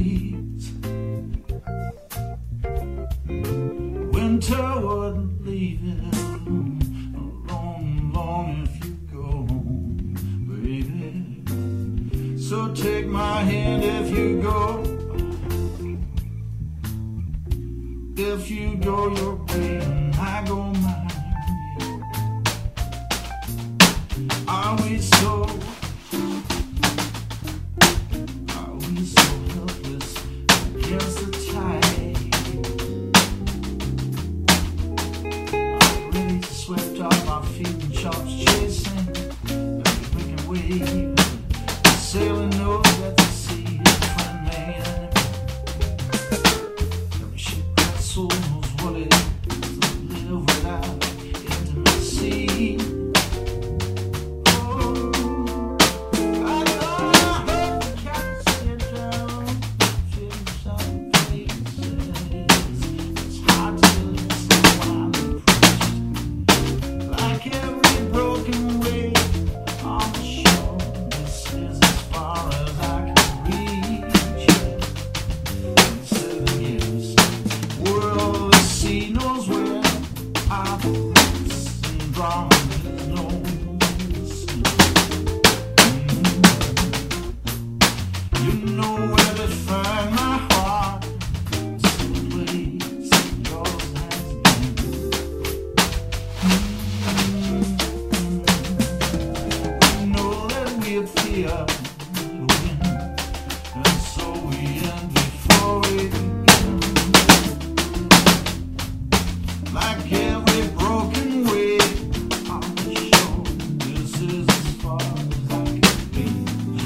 breeze. Winter wouldn't leave it alone if you go, baby. So take my hand if you go. If you go your way and I go mine, are we so helpless against the tide? I'm ready to swept off my feet and chops chasing every breaking wave. The sailor knows that the sea is a friend made enemy. Every shipwrecked soul knows what it is to live without intimacy. Fear to win, and so we end before we begin. Like every broken wave on the shore, this is as far as I can reach.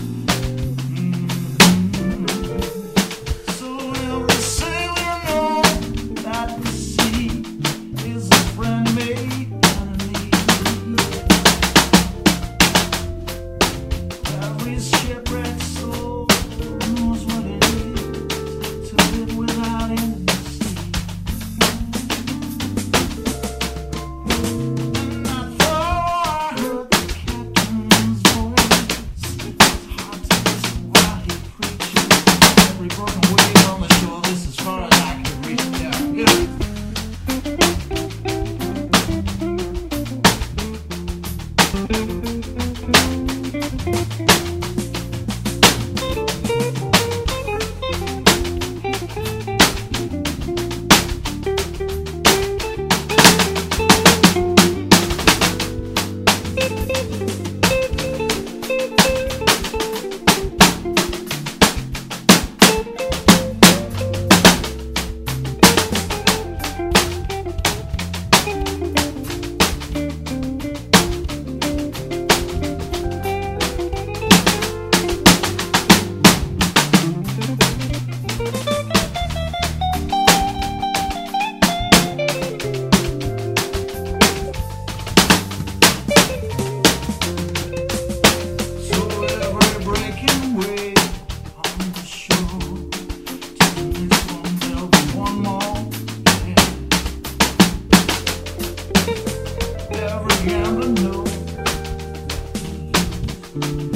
So every sailor knows that the sea is a friend made enemy. Every shipwrecked soul knows what it is to live without intimacy. And I thought I heard the captain's voice. It's hard to listen while he preaches. Every broken wave on the shore, this is as far as I can reach. Yeah. Every gambler knows